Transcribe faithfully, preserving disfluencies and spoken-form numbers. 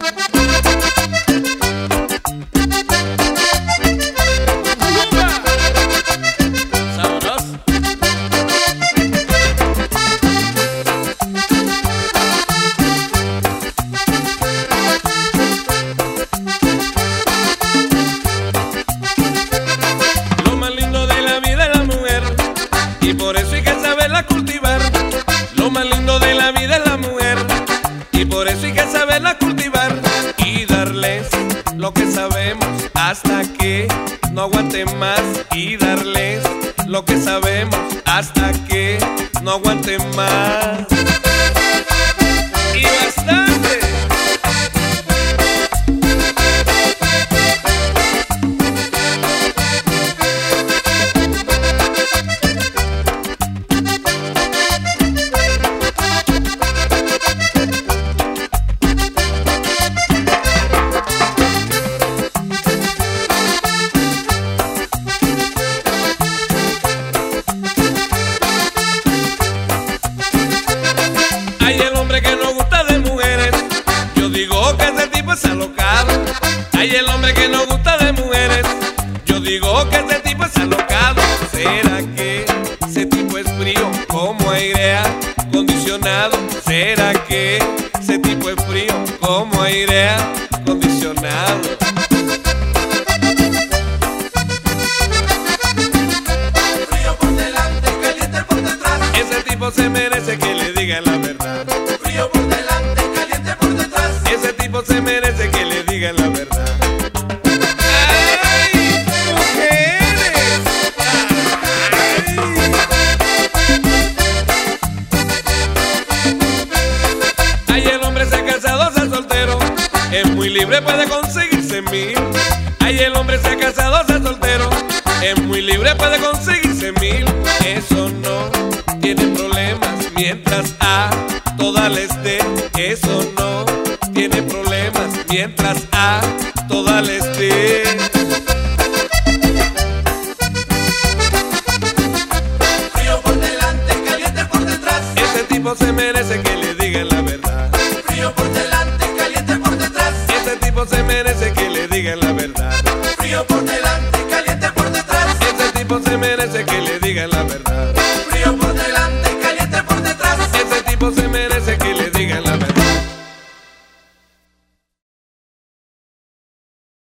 Y por eso hay que saberla cultivar. Lo más lindo de la vida es la mujer, y por eso hay que saberla cultivar y darles lo que sabemos hasta que no aguanten más, y darles lo que sabemos hasta que no aguanten más. Y bastante. Hay el hombre que no gusta de mujeres, yo digo que ese tipo es alocado. Hay el hombre que no gusta de mujeres, yo digo que ese tipo es alocado. ¿Será que ese tipo es frío como aire acondicionado? ¿Será que ese tipo es frío como aire acondicionado? Frío por delante, caliente por detrás. Ese tipo se merece que le digan la verdad. Frío por delante, caliente por detrás. Ese tipo se merece que le digan la verdad. ¡Ay, mujeres! ¡Ay! Ay, el hombre sea casado, sea soltero, es muy libre, puede conseguirse mil. Ay, el hombre sea casado, sea soltero, es muy libre, puede conseguirse mil. Eso no tiene problemas mientras a toda le esté. Eso no tiene problemas mientras a toda le esté. Frío por delante, caliente por detrás. Ese tipo se merece que le digan la verdad. Frío por delante, caliente por detrás. Ese tipo se merece que le digan la verdad. Frío por delante, caliente por detrás. Ese tipo se merece que le digan la verdad.